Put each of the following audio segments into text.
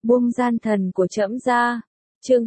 Buông gian thần của trẫm ra. Chương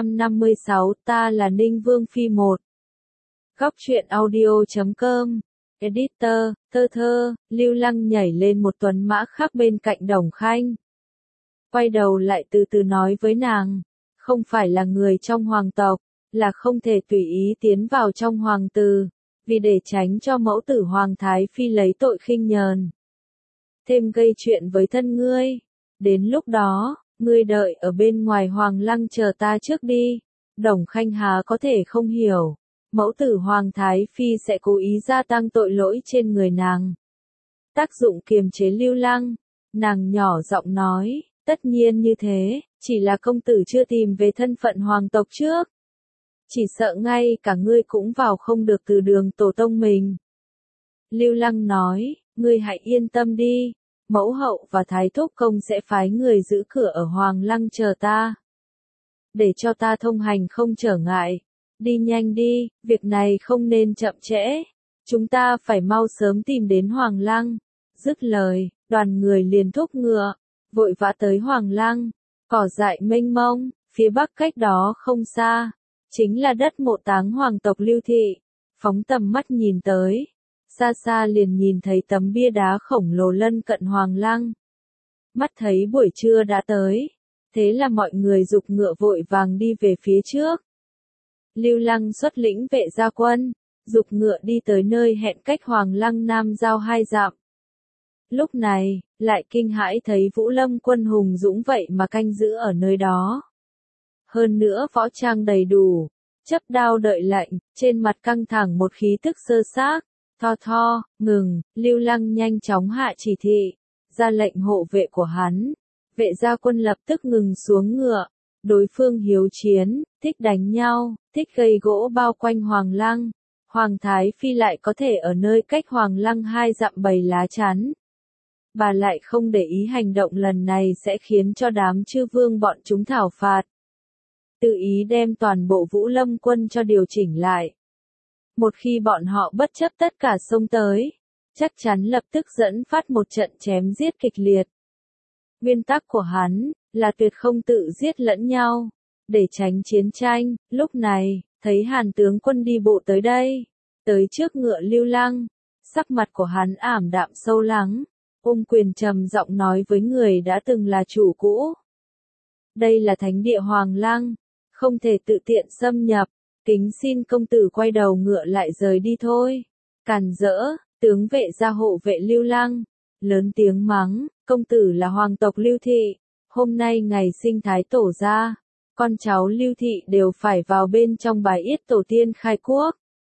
256, ta là Ninh Vương Phi 1. Góc truyện audio.com. Editor, thơ, Lưu Lăng nhảy lên một tuấn mã khác bên cạnh Đồng Khanh. Quay đầu lại từ từ nói với nàng, không phải là người trong hoàng tộc, là không thể tùy ý tiến vào trong hoàng từ, vì để tránh cho mẫu tử Hoàng Thái Phi lấy tội khinh nhờn. Thêm gây chuyện với thân ngươi, đến lúc đó, ngươi đợi ở bên ngoài hoàng lăng chờ ta trước đi. Đồng Khanh há có thể không hiểu, mẫu tử Hoàng Thái Phi sẽ cố ý gia tăng tội lỗi trên người nàng. Tác dụng kiềm chế Lưu Lăng, nàng nhỏ giọng nói, tất nhiên như thế, chỉ là công tử chưa tìm về thân phận hoàng tộc trước. Chỉ sợ ngay cả ngươi cũng vào không được từ đường tổ tông mình. Lưu Lăng nói, ngươi hãy yên tâm đi, mẫu hậu và thái thúc công sẽ phái người giữ cửa ở hoàng lăng chờ ta. Để cho ta thông hành không trở ngại. Đi nhanh đi, việc này không nên chậm trễ. Chúng ta phải mau sớm tìm đến hoàng lăng. Dứt lời, đoàn người liền thúc ngựa, vội vã tới hoàng lăng. Cỏ dại mênh mông, phía bắc cách đó không xa, chính là đất mộ táng hoàng tộc Lưu Thị. Phóng tầm mắt nhìn tới, xa xa liền nhìn thấy tấm bia đá khổng lồ lân cận hoàng lăng. Mắt thấy buổi trưa đã tới, thế là mọi người giục ngựa vội vàng đi về phía trước. Lưu Lăng xuất lĩnh vệ gia quân, giục ngựa đi tới nơi hẹn cách hoàng lăng nam giao 2 dặm. Lúc này, lại kinh hãi thấy Vũ Lâm quân hùng dũng vậy mà canh giữ ở nơi đó. Hơn nữa võ trang đầy đủ, chấp đao đợi lệnh, trên mặt căng thẳng một khí tức sơ xác. Tho, ngừng, Lưu Lăng nhanh chóng hạ chỉ thị, ra lệnh hộ vệ của hắn. Vệ gia quân lập tức ngừng xuống ngựa, đối phương hiếu chiến, thích đánh nhau, thích gây gỗ bao quanh hoàng lăng. Hoàng Thái Phi lại có thể ở nơi cách hoàng lăng 2 dặm bày lá chắn. Bà lại không để ý hành động lần này sẽ khiến cho đám chư vương bọn chúng thảo phạt. Tự ý đem toàn bộ Vũ Lâm quân cho điều chỉnh lại. Một khi bọn họ bất chấp tất cả xông tới, chắc chắn lập tức dẫn phát một trận chém giết kịch liệt. Nguyên tắc của hắn là tuyệt không tự giết lẫn nhau, để tránh chiến tranh. Lúc này, thấy Hàn tướng quân đi bộ tới đây, tới trước ngựa Lưu Lăng, sắc mặt của hắn ảm đạm sâu lắng, ôm quyền trầm giọng nói với người đã từng là chủ cũ. Đây là thánh địa hoàng lăng, không thể tự tiện xâm nhập. Kính xin công tử quay đầu ngựa lại rời đi thôi. Càn rỡ, tướng vệ gia hộ vệ Lưu Lăng, lớn tiếng mắng, công tử là hoàng tộc Lưu Thị, hôm nay ngày sinh thái tổ gia, con cháu Lưu Thị đều phải vào bên trong bài yết tổ tiên khai quốc.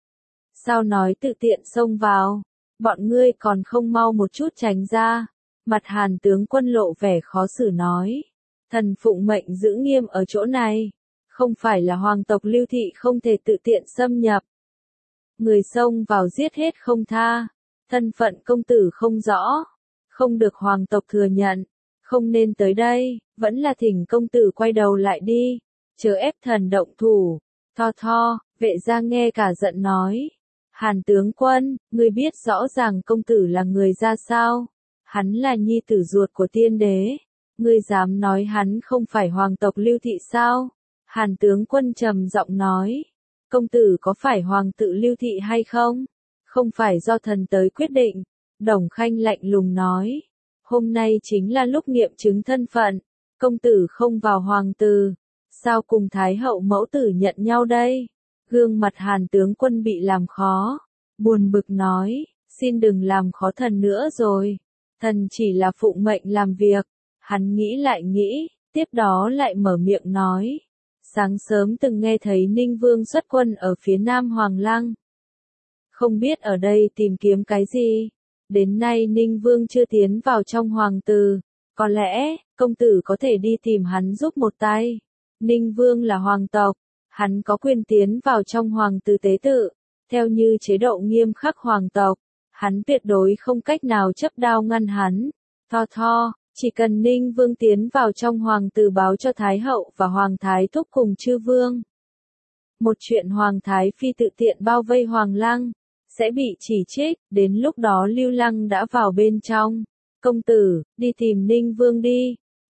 Sao nói tự tiện xông vào, bọn ngươi còn không mau một chút tránh ra. Mặt Hàn tướng quân lộ vẻ khó xử nói, thần phụng mệnh giữ nghiêm ở chỗ này. Không phải là hoàng tộc Lưu Thị không thể tự tiện xâm nhập. Người xông vào giết hết không tha, thân phận công tử không rõ, không được hoàng tộc thừa nhận, không nên tới đây, vẫn là thỉnh công tử quay đầu lại đi, chớ ép thần động thủ. Tho, vệ gia nghe cả giận nói, Hàn tướng quân, ngươi biết rõ ràng công tử là người ra sao, hắn là nhi tử ruột của tiên đế, ngươi dám nói hắn không phải hoàng tộc Lưu Thị sao? Hàn tướng quân trầm giọng nói, công tử có phải hoàng tự Lưu Thị hay không? Không phải do thần tới quyết định. Đồng Khanh lạnh lùng nói, hôm nay chính là lúc nghiệm chứng thân phận, công tử không vào hoàng từ, sao cùng Thái hậu mẫu tử nhận nhau đây? Gương mặt Hàn tướng quân bị làm khó, buồn bực nói, xin đừng làm khó thần nữa rồi, thần chỉ là phụng mệnh làm việc. Hắn nghĩ lại nghĩ, tiếp đó lại mở miệng nói. Sáng sớm từng nghe thấy Ninh Vương xuất quân ở phía nam Hoàng Lăng. Không biết ở đây tìm kiếm cái gì. Đến nay Ninh Vương chưa tiến vào trong hoàng từ. Có lẽ, công tử có thể đi tìm hắn giúp một tay. Ninh Vương là hoàng tộc. Hắn có quyền tiến vào trong hoàng từ tế tự. Theo như chế độ nghiêm khắc hoàng tộc, hắn tuyệt đối không cách nào chấp đao ngăn hắn. Tho. Chỉ cần Ninh Vương tiến vào trong hoàng từ báo cho Thái hậu và Hoàng Thái thúc cùng chư vương. Một chuyện Hoàng Thái Phi tự tiện bao vây Hoàng Lăng, sẽ bị chỉ trích, đến lúc đó Lưu Lăng đã vào bên trong. Công tử, đi tìm Ninh Vương đi.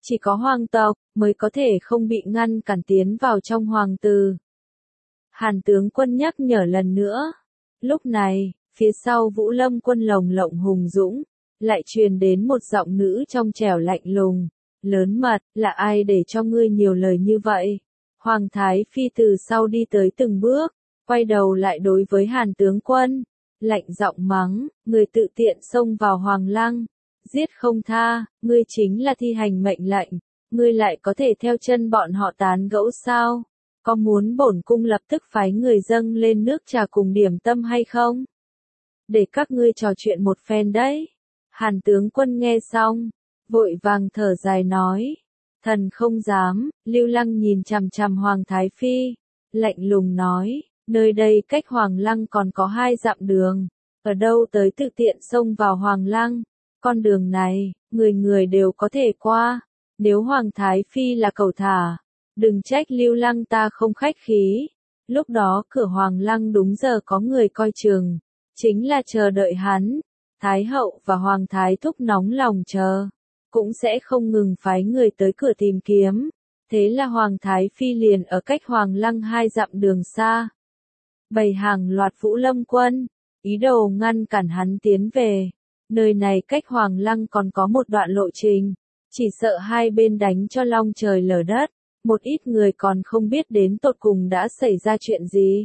Chỉ có hoàng tộc mới có thể không bị ngăn cản tiến vào trong hoàng từ. Hàn tướng quân nhắc nhở lần nữa. Lúc này, phía sau Vũ Lâm quân lồng lộng hùng dũng, lại truyền đến một giọng nữ trong trẻo lạnh lùng. Lớn mật, là ai để cho ngươi nhiều lời như vậy? Hoàng Thái Phi từ sau đi tới từng bước, quay đầu lại đối với Hàn tướng quân, lạnh giọng mắng, người tự tiện xông vào hoàng lăng, giết không tha, ngươi chính là thi hành mệnh lệnh, ngươi lại có thể theo chân bọn họ tán gẫu sao? Có muốn bổn cung lập tức phái người dâng lên nước trà cùng điểm tâm hay không? Để các ngươi trò chuyện một phen đấy. Hàn tướng quân nghe xong, vội vàng thở dài nói, thần không dám. Lưu Lăng nhìn chằm chằm Hoàng Thái Phi, lạnh lùng nói, nơi đây cách Hoàng Lăng còn có 2 dặm đường, ở đâu tới tự tiện xông vào Hoàng Lăng, con đường này, người người đều có thể qua, nếu Hoàng Thái Phi là cẩu thả, đừng trách Lưu Lăng ta không khách khí, lúc đó cửa Hoàng Lăng đúng giờ có người coi chừng, chính là chờ đợi hắn, Thái hậu và Hoàng Thái thúc nóng lòng chờ, cũng sẽ không ngừng phái người tới cửa tìm kiếm, thế là Hoàng Thái Phi liền ở cách Hoàng Lăng 2 dặm đường xa. Bày hàng loạt Vũ Lâm quân, ý đồ ngăn cản hắn tiến về, nơi này cách Hoàng Lăng còn có một đoạn lộ trình, chỉ sợ hai bên đánh cho long trời lở đất, một ít người còn không biết đến tột cùng đã xảy ra chuyện gì.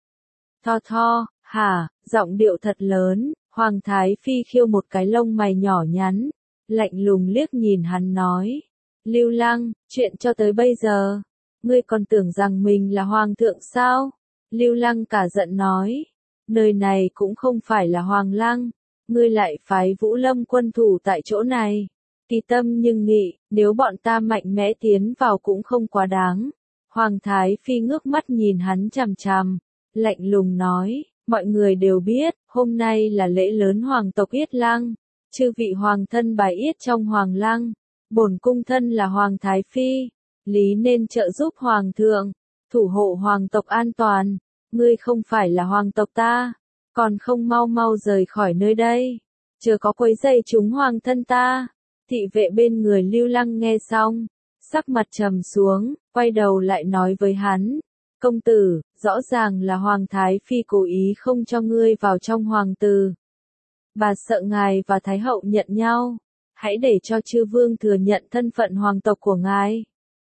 Tho, hả, giọng điệu thật lớn, Hoàng Thái Phi khiêu một cái lông mày nhỏ nhắn, lạnh lùng liếc nhìn hắn nói, Lưu Lăng, chuyện cho tới bây giờ, ngươi còn tưởng rằng mình là hoàng thượng sao? Lưu Lăng cả giận nói, nơi này cũng không phải là Hoàng Lăng, ngươi lại phái Vũ Lâm quân thủ tại chỗ này. Kỳ tâm nhưng nghị, nếu bọn ta mạnh mẽ tiến vào cũng không quá đáng. Hoàng Thái Phi ngước mắt nhìn hắn chằm chằm, lạnh lùng nói, mọi người đều biết, hôm nay là lễ lớn hoàng tộc Yết Lăng, chư vị hoàng thân bài yết trong Hoàng Lăng, bổn cung thân là Hoàng Thái Phi, lý nên trợ giúp hoàng thượng, thủ hộ hoàng tộc an toàn, ngươi không phải là hoàng tộc ta, còn không mau mau rời khỏi nơi đây, chớ có quấy rầy chúng hoàng thân ta. Thị vệ bên người Lưu Lăng nghe xong, sắc mặt trầm xuống, quay đầu lại nói với hắn, công tử, rõ ràng là Hoàng Thái Phi cố ý không cho ngươi vào trong hoàng từ. Bà sợ ngài và Thái hậu nhận nhau, hãy để cho chư vương thừa nhận thân phận hoàng tộc của ngài.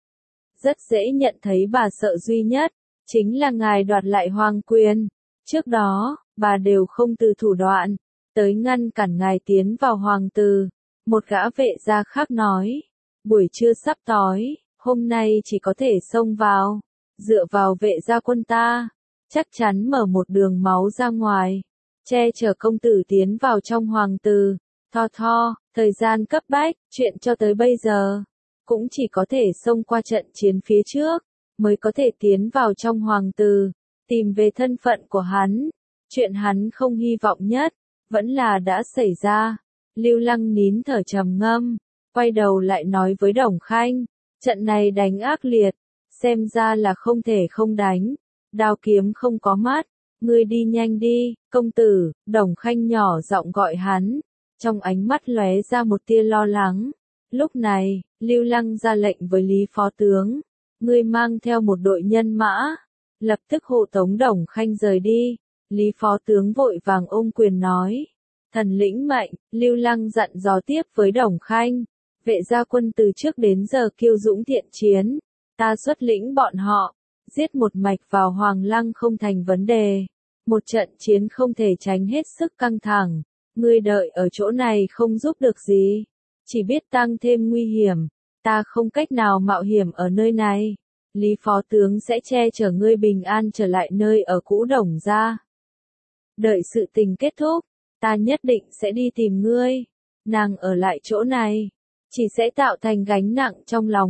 Rất dễ nhận thấy bà sợ duy nhất, chính là ngài đoạt lại hoàng quyền. Trước đó, bà đều không từ thủ đoạn, tới ngăn cản ngài tiến vào hoàng từ. Một gã vệ gia khác nói, buổi trưa sắp tối, hôm nay chỉ có thể xông vào, dựa vào vệ gia quân ta, chắc chắn mở một đường máu ra ngoài, che chở công tử tiến vào trong hoàng từ. Tho, thời gian cấp bách, chuyện cho tới bây giờ, cũng chỉ có thể xông qua trận chiến phía trước, mới có thể tiến vào trong hoàng từ, tìm về thân phận của hắn. Chuyện hắn không hy vọng nhất, vẫn là đã xảy ra. Lưu Lăng nín thở trầm ngâm, quay đầu lại nói với Đồng Khanh, trận này đánh ác liệt, xem ra là không thể không đánh, đao kiếm không có mắt, ngươi đi nhanh đi, công tử. Đồng Khanh nhỏ giọng gọi hắn, trong ánh mắt lóe ra một tia lo lắng. Lúc này, Lưu Lăng ra lệnh với Lý Phó Tướng, ngươi mang theo một đội nhân mã, lập tức hộ tống Đồng Khanh rời đi. Lý Phó Tướng vội vàng ôm quyền nói, thần lĩnh mệnh. Lưu Lăng dặn dò tiếp với Đồng Khanh, vệ gia quân từ trước đến giờ kiêu dũng thiện chiến, ta xuất lĩnh bọn họ, giết một mạch vào Hoàng Lăng không thành vấn đề, một trận chiến không thể tránh hết sức căng thẳng, ngươi đợi ở chỗ này không giúp được gì, chỉ biết tăng thêm nguy hiểm, ta không cách nào mạo hiểm ở nơi này, Lý Phó Tướng sẽ che chở ngươi bình an trở lại nơi ở cũ Đồng gia. Đợi sự tình kết thúc, ta nhất định sẽ đi tìm ngươi, nàng ở lại chỗ này, chỉ sẽ tạo thành gánh nặng trong lòng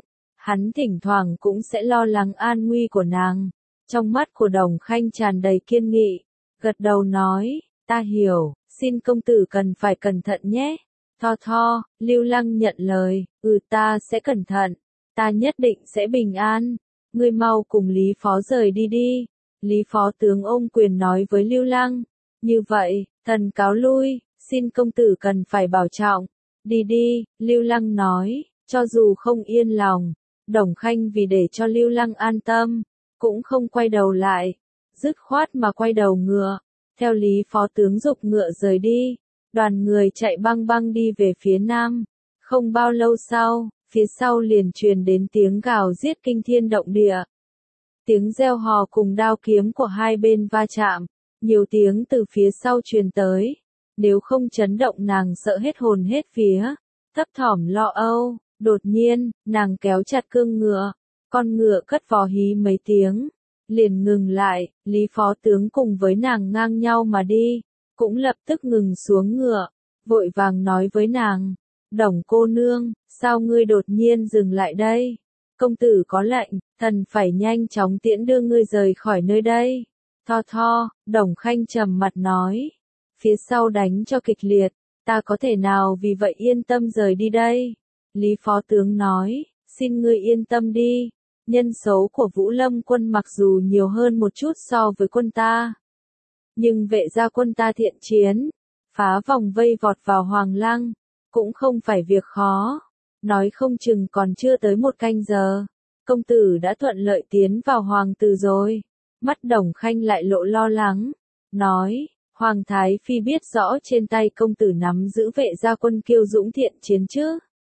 hắn thỉnh thoảng cũng sẽ lo lắng an nguy của nàng. Trong mắt của Đồng Khanh tràn đầy kiên nghị, gật đầu nói, ta hiểu, xin công tử cần phải cẩn thận nhé. Tho, Lưu Lăng nhận lời, ta sẽ cẩn thận, ta nhất định sẽ bình an, ngươi mau cùng Lý Phó rời đi đi. Lý Phó Tướng ôm quyền nói với Lưu Lăng, như vậy, thần cáo lui, xin công tử cần phải bảo trọng, đi đi. Lưu Lăng nói, Cho dù không yên lòng, Đồng Khanh vì để cho Lưu Lăng an tâm, cũng không quay đầu lại, dứt khoát mà quay đầu ngựa, theo Lý Phó tướng giục ngựa rời đi, đoàn người chạy băng băng đi về phía nam. Không bao lâu sau, phía sau liền truyền đến tiếng gào giết kinh thiên động địa. Tiếng reo hò cùng đao kiếm của hai bên va chạm, nhiều tiếng từ phía sau truyền tới, nếu không chấn động nàng sợ hết hồn hết vía, thấp thỏm lo âu, đột nhiên, nàng kéo chặt cương ngựa, con ngựa cất vó hí mấy tiếng, liền ngừng lại, Lý Phó tướng cùng với nàng ngang nhau mà đi, cũng lập tức ngừng xuống ngựa, vội vàng nói với nàng, Đồng cô nương, sao ngươi đột nhiên dừng lại đây? Công tử có lệnh, thần phải nhanh chóng tiễn đưa ngươi rời khỏi nơi đây. Tho, Đồng Khanh trầm mặt nói, phía sau đánh cho kịch liệt, ta có thể nào vì vậy yên tâm rời đi đây? Lý Phó tướng nói, xin ngươi yên tâm đi, nhân số của Vũ Lâm quân mặc dù nhiều hơn một chút so với quân ta, nhưng vệ gia quân ta thiện chiến, phá vòng vây vọt vào Hoàng Lăng, cũng không phải việc khó, nói không chừng còn chưa tới một canh giờ, công tử đã thuận lợi tiến vào Hoàng Tử rồi. Mắt Đồng Khanh lại lộ lo lắng, nói, Hoàng Thái Phi biết rõ trên tay công tử nắm giữ vệ gia quân kiêu dũng thiện chiến chứ.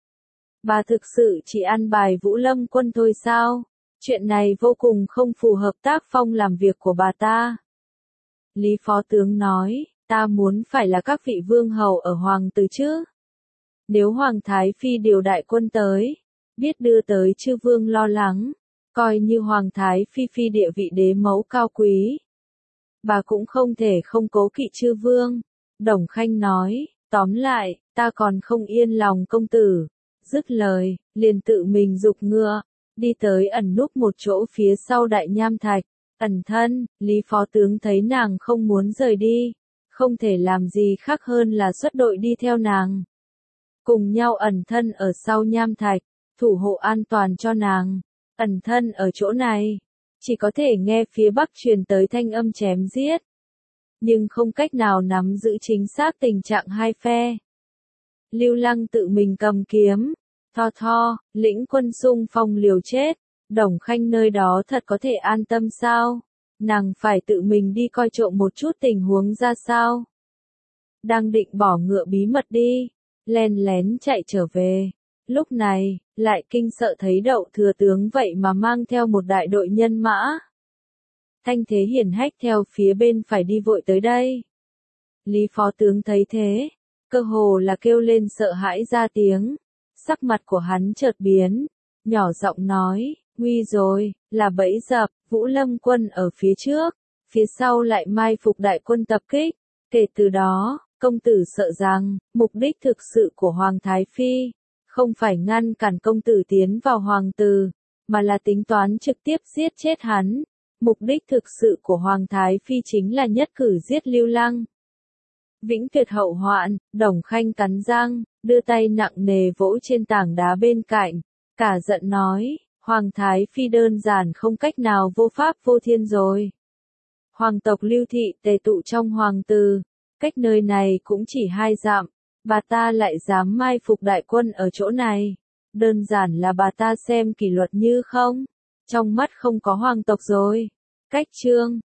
Bà thực sự chỉ ăn bài Vũ Lâm quân thôi sao? Chuyện này vô cùng không phù hợp tác phong làm việc của bà ta. Lý Phó tướng nói, ta muốn phải là các vị vương hầu ở Hoàng Tử chứ. Nếu Hoàng Thái Phi điều đại quân tới, biết đưa tới chư vương lo lắng, coi như Hoàng Thái Phi địa vị đế mẫu cao quý. Bà cũng không thể không cố kỵ chư vương. Đồng Khanh nói, tóm lại, ta còn không yên lòng công tử. Dứt lời, liền tự mình giục ngựa, đi tới ẩn núp một chỗ phía sau đại nham thạch. Ẩn thân, Lý Phó tướng thấy nàng không muốn rời đi, không thể làm gì khác hơn là xuất đội đi theo nàng. Cùng nhau ẩn thân ở sau nham thạch, thủ hộ an toàn cho nàng. Ẩn thân ở chỗ này, chỉ có thể nghe phía bắc truyền tới thanh âm chém giết, nhưng không cách nào nắm giữ chính xác tình trạng hai phe. Lưu Lăng tự mình cầm kiếm, Tho, lĩnh quân xung phong liều chết, Đồng Khanh nơi đó thật có thể an tâm sao? Nàng phải tự mình đi coi trộm một chút tình huống ra sao? Đang định bỏ ngựa bí mật đi, len lén chạy trở về. Lúc này, lại kinh sợ thấy Đậu thừa tướng vậy mà mang theo một đại đội nhân mã. Thanh thế hiển hách theo phía bên phải đi vội tới đây. Lý Phó tướng thấy thế, cơ hồ là kêu lên sợ hãi ra tiếng. Sắc mặt của hắn chợt biến, nhỏ giọng nói, nguy rồi, là bẫy dập, Vũ Lâm quân ở phía trước, phía sau lại mai phục đại quân tập kích. Kể từ đó, công tử sợ rằng, mục đích thực sự của Hoàng Thái Phi, không phải ngăn cản công tử tiến vào Hoàng Tử, mà là tính toán trực tiếp giết chết hắn. Mục đích thực sự của Hoàng Thái Phi chính là nhất cử giết Lưu Lăng. Vĩnh tuyệt hậu hoạn, Đồng Khanh cắn răng, đưa tay nặng nề vỗ trên tảng đá bên cạnh, cả giận nói, Hoàng Thái Phi đơn giản không cách nào vô pháp vô thiên rồi. Hoàng tộc Lưu Thị tề tụ trong Hoàng Tử, cách nơi này cũng chỉ 2 dặm, bà ta lại dám mai phục đại quân ở chỗ này, đơn giản là bà ta xem kỷ luật như không, trong mắt không có hoàng tộc rồi. Cách chương